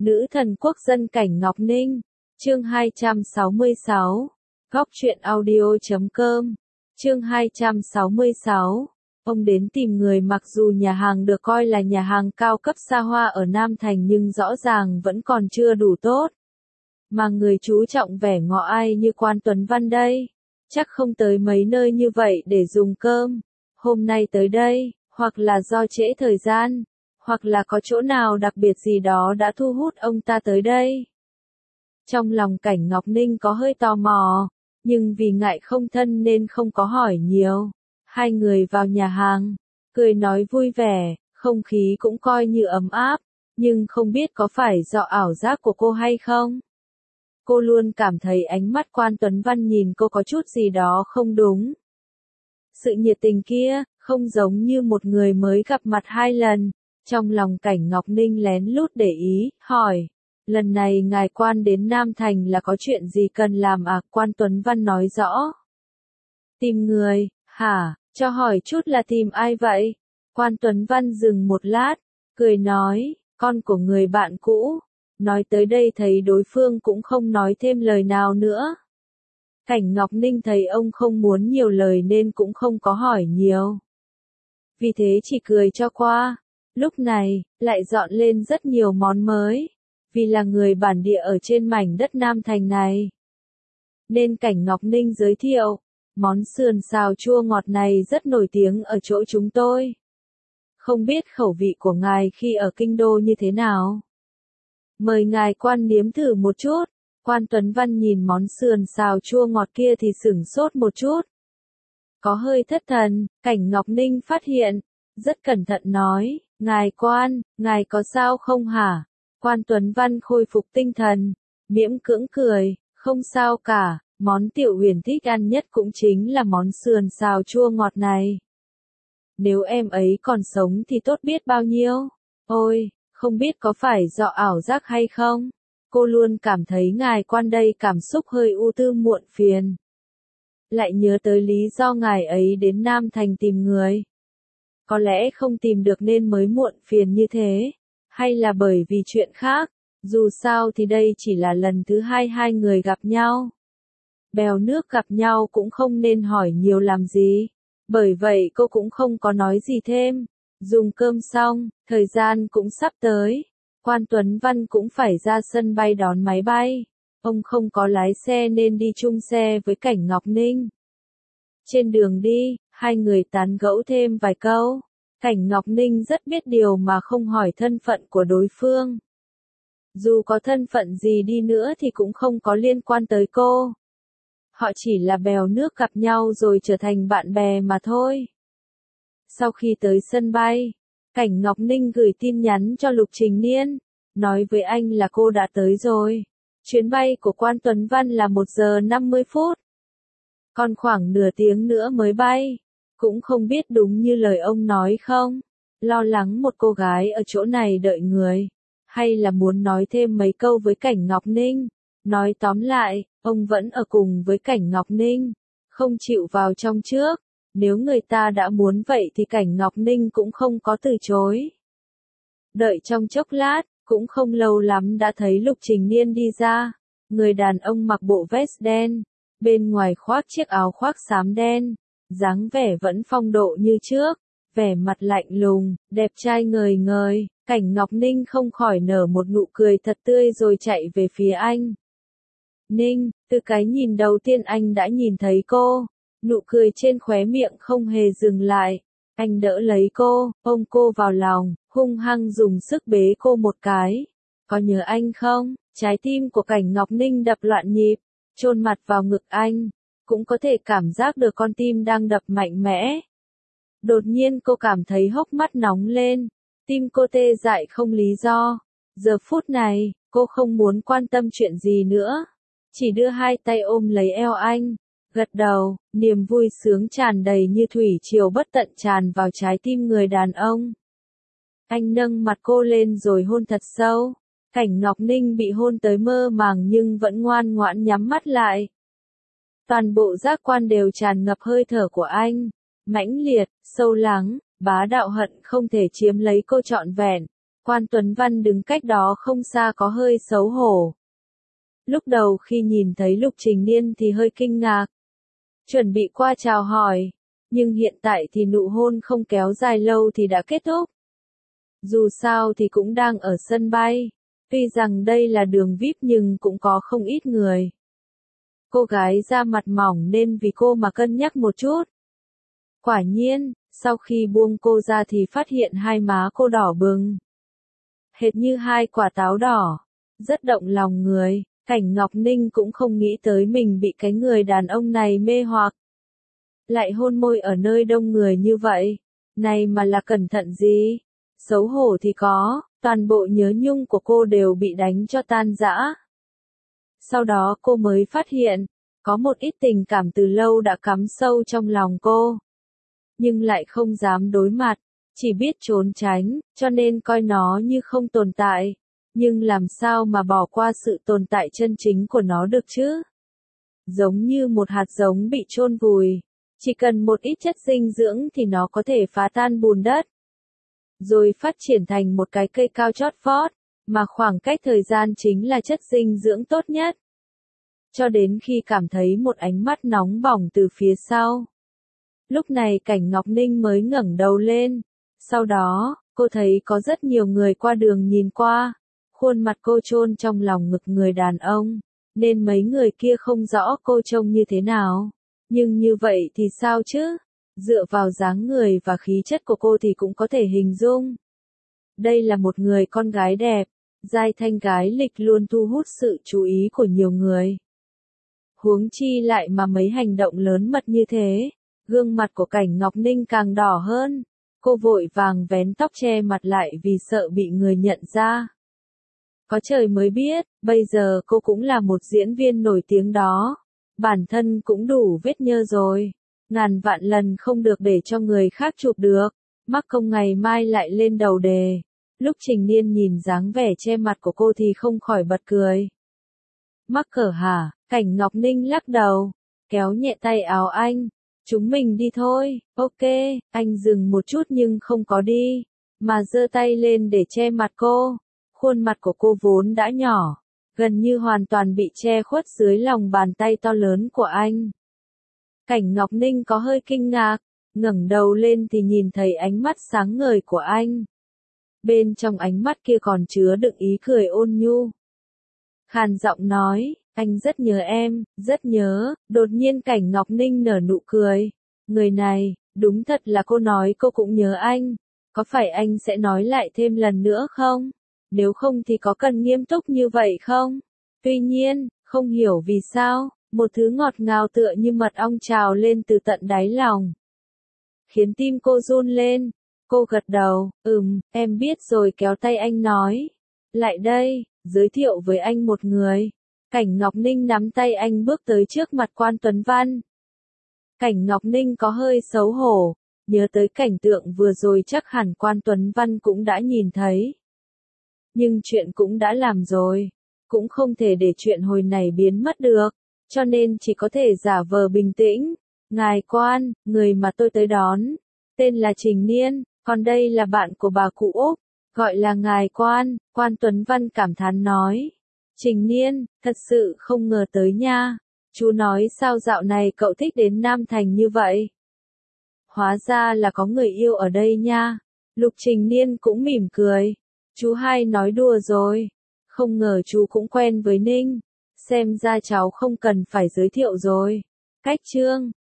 Nữ thần quốc dân Cảnh Ngọc Ninh. Chương 266. Góc truyện audio.com. Chương 266. Ông đến tìm người. Mặc dù nhà hàng được coi là nhà hàng cao cấp xa hoa ở Nam Thành nhưng rõ ràng vẫn còn chưa đủ tốt. Mà người chú trọng vẻ ngọ ai như Quan Tuấn Văn đây, chắc không tới mấy nơi như vậy để dùng cơm. Hôm nay tới đây, hoặc là do trễ thời gian, hoặc là có chỗ nào đặc biệt gì đó đã thu hút ông ta tới đây. Trong lòng Cảnh Ngọc Ninh có hơi tò mò, nhưng vì ngại không thân nên không có hỏi nhiều. Hai người vào nhà hàng, cười nói vui vẻ, không khí cũng coi như ấm áp, nhưng không biết có phải do ảo giác của cô hay không. Cô luôn cảm thấy ánh mắt Quan Tuấn Văn nhìn cô có chút gì đó không đúng. Sự nhiệt tình kia, không giống như một người mới gặp mặt hai lần. Trong lòng Cảnh Ngọc Ninh lén lút để ý, hỏi, lần này ngài Quan đến Nam Thành là có chuyện gì cần làm à? Quan Tuấn Văn nói rõ. Tìm người, hả, cho hỏi chút là tìm ai vậy? Quan Tuấn Văn dừng một lát, cười nói, con của người bạn cũ. Nói tới đây thấy đối phương cũng không nói thêm lời nào nữa. Cảnh Ngọc Ninh thấy ông không muốn nhiều lời nên cũng không có hỏi nhiều. Vì thế chỉ cười cho qua. Lúc này, lại dọn lên rất nhiều món mới. Vì là người bản địa ở trên mảnh đất Nam Thành này, nên Cảnh Ngọc Ninh giới thiệu, món sườn xào chua ngọt này rất nổi tiếng ở chỗ chúng tôi. Không biết khẩu vị của ngài khi ở kinh đô như thế nào? Mời ngài Quan nếm thử một chút. Quan Tuấn Văn nhìn món sườn xào chua ngọt kia thì sửng sốt một chút. Có hơi thất thần, Cảnh Ngọc Ninh phát hiện, rất cẩn thận nói, ngài Quan, ngài có sao không hả? Quan Tuấn Văn khôi phục tinh thần, miễn cưỡng cười, không sao cả, món Tiểu Huyền thích ăn nhất cũng chính là món sườn xào chua ngọt này. Nếu em ấy còn sống thì tốt biết bao nhiêu. Ôi, không biết có phải do ảo giác hay không? Cô luôn cảm thấy ngài Quan đây cảm xúc hơi ưu tư muộn phiền. Lại nhớ tới lý do ngài ấy đến Nam Thành tìm người. Có lẽ không tìm được nên mới muộn phiền như thế. Hay là bởi vì chuyện khác, dù sao thì đây chỉ là lần thứ hai người gặp nhau. Bèo nước gặp nhau cũng không nên hỏi nhiều làm gì. Bởi vậy cô cũng không có nói gì thêm. Dùng cơm xong, thời gian cũng sắp tới. Quan Tuấn Văn cũng phải ra sân bay đón máy bay. Ông không có lái xe nên đi chung xe với Cảnh Ngọc Ninh. Trên đường đi, hai người tán gẫu thêm vài câu. Cảnh Ngọc Ninh rất biết điều mà không hỏi thân phận của đối phương. Dù có thân phận gì đi nữa thì cũng không có liên quan tới cô. Họ chỉ là bèo nước gặp nhau rồi trở thành bạn bè mà thôi. Sau khi tới sân bay, Cảnh Ngọc Ninh gửi tin nhắn cho Lục Trình Niên, nói với anh là cô đã tới rồi. Chuyến bay của Quan Tuấn Văn là 1 giờ 50 phút. Còn khoảng nửa tiếng nữa mới bay. Cũng không biết đúng như lời ông nói không? Lo lắng một cô gái ở chỗ này đợi người. Hay là muốn nói thêm mấy câu với Cảnh Ngọc Ninh? Nói tóm lại, ông vẫn ở cùng với Cảnh Ngọc Ninh. Không chịu vào trong trước. Nếu người ta đã muốn vậy thì Cảnh Ngọc Ninh cũng không có từ chối. Đợi trong chốc lát, cũng không lâu lắm đã thấy Lục Trình Niên đi ra. Người đàn ông mặc bộ vest đen, bên ngoài khoác chiếc áo khoác xám đen. Dáng vẻ vẫn phong độ như trước, vẻ mặt lạnh lùng, đẹp trai ngời ngời. Cảnh Ngọc Ninh không khỏi nở một nụ cười thật tươi rồi chạy về phía anh. Ninh, từ cái nhìn đầu tiên anh đã nhìn thấy cô. Nụ cười trên khóe miệng không hề dừng lại. Anh đỡ lấy cô, ôm cô vào lòng, hung hăng dùng sức bế cô một cái. Có nhớ anh không? Trái tim của Cảnh Ngọc Ninh đập loạn nhịp, chôn mặt vào ngực anh. Cũng có thể cảm giác được con tim đang đập mạnh mẽ. Đột nhiên cô cảm thấy hốc mắt nóng lên. Tim cô tê dại không lý do. Giờ phút này, cô không muốn quan tâm chuyện gì nữa. Chỉ đưa hai tay ôm lấy eo anh. Gật đầu, niềm vui sướng tràn đầy như thủy triều bất tận tràn vào trái tim người đàn ông. Anh nâng mặt cô lên rồi hôn thật sâu. Cảnh Ngọc Ninh bị hôn tới mơ màng nhưng vẫn ngoan ngoãn nhắm mắt lại. Toàn bộ giác quan đều tràn ngập hơi thở của anh. Mãnh liệt, sâu lắng, bá đạo hận không thể chiếm lấy cô trọn vẹn. Quan Tuấn Văn đứng cách đó không xa có hơi xấu hổ. Lúc đầu khi nhìn thấy Lục Trình Niên thì hơi kinh ngạc. Chuẩn bị qua chào hỏi, nhưng hiện tại thì nụ hôn không kéo dài lâu thì đã kết thúc. Dù sao thì cũng đang ở sân bay, tuy rằng đây là đường VIP nhưng cũng có không ít người. Cô gái da mặt mỏng nên vì cô mà cân nhắc một chút. Quả nhiên, sau khi buông cô ra thì phát hiện hai má cô đỏ bừng. Hệt như hai quả táo đỏ, rất động lòng người. Cảnh Ngọc Ninh cũng không nghĩ tới mình bị cái người đàn ông này mê hoặc. Lại hôn môi ở nơi đông người như vậy, này mà là cẩn thận gì? Xấu hổ thì có, toàn bộ nhớ nhung của cô đều bị đánh cho tan rã. Sau đó cô mới phát hiện, có một ít tình cảm từ lâu đã cắm sâu trong lòng cô. Nhưng lại không dám đối mặt, chỉ biết trốn tránh, cho nên coi nó như không tồn tại. Nhưng làm sao mà bỏ qua sự tồn tại chân chính của nó được chứ? Giống như một hạt giống bị chôn vùi, chỉ cần một ít chất dinh dưỡng thì nó có thể phá tan bùn đất, rồi phát triển thành một cái cây cao chót vót, mà khoảng cách thời gian chính là chất dinh dưỡng tốt nhất. Cho đến khi cảm thấy một ánh mắt nóng bỏng từ phía sau. Lúc này Cảnh Ngọc Ninh mới ngẩng đầu lên, sau đó, cô thấy có rất nhiều người qua đường nhìn qua. Khuôn mặt cô chôn trong lòng ngực người đàn ông, nên mấy người kia không rõ cô trông như thế nào. Nhưng như vậy thì sao chứ? Dựa vào dáng người và khí chất của cô thì cũng có thể hình dung. Đây là một người con gái đẹp, giai thanh gái lịch luôn thu hút sự chú ý của nhiều người. Huống chi lại mà mấy hành động lớn mật như thế, gương mặt của Cảnh Ngọc Ninh càng đỏ hơn. Cô vội vàng vén tóc che mặt lại vì sợ bị người nhận ra. Có trời mới biết, bây giờ cô cũng là một diễn viên nổi tiếng đó. Bản thân cũng đủ vết nhơ rồi. Ngàn vạn lần không được để cho người khác chụp được. Mắc công ngày mai lại lên đầu đề. Lúc Trình Niên nhìn dáng vẻ che mặt của cô thì không khỏi bật cười. Mắc cỡ hả? Cảnh Ngọc Ninh lắc đầu, kéo nhẹ tay áo anh. Chúng mình đi thôi. Ok, anh dừng một chút nhưng không có đi, mà giơ tay lên để che mặt cô. Khuôn mặt của cô vốn đã nhỏ, gần như hoàn toàn bị che khuất dưới lòng bàn tay to lớn của anh. Cảnh Ngọc Ninh có hơi kinh ngạc, ngẩng đầu lên thì nhìn thấy ánh mắt sáng ngời của anh. Bên trong ánh mắt kia còn chứa đựng ý cười ôn nhu. Khàn giọng nói, anh rất nhớ em, rất nhớ. Đột nhiên Cảnh Ngọc Ninh nở nụ cười. Người này, đúng thật là cô nói cô cũng nhớ anh. Có phải anh sẽ nói lại thêm lần nữa không? Nếu không thì có cần nghiêm túc như vậy không? Tuy nhiên, không hiểu vì sao, một thứ ngọt ngào tựa như mật ong trào lên từ tận đáy lòng. Khiến tim cô run lên. Cô gật đầu, em biết rồi, kéo tay anh nói. Lại đây, giới thiệu với anh một người. Cảnh Ngọc Ninh nắm tay anh bước tới trước mặt Quan Tuấn Văn. Cảnh Ngọc Ninh có hơi xấu hổ, nhớ tới cảnh tượng vừa rồi chắc hẳn Quan Tuấn Văn cũng đã nhìn thấy. Nhưng chuyện cũng đã làm rồi, cũng không thể để chuyện hồi này biến mất được, cho nên chỉ có thể giả vờ bình tĩnh. Ngài Quan, người mà tôi tới đón, tên là Trình Niên, còn đây là bạn của bà cụ Úc, gọi là Ngài Quan. Quan Tuấn Văn cảm thán nói. Trình Niên, thật sự không ngờ tới nha. Chú nói sao dạo này cậu thích đến Nam Thành như vậy? Hóa ra là có người yêu ở đây nha. Lục Trình Niên cũng mỉm cười. Chú hai nói đùa rồi. Không ngờ chú cũng quen với Ninh. Xem ra cháu không cần phải giới thiệu rồi. Cách chương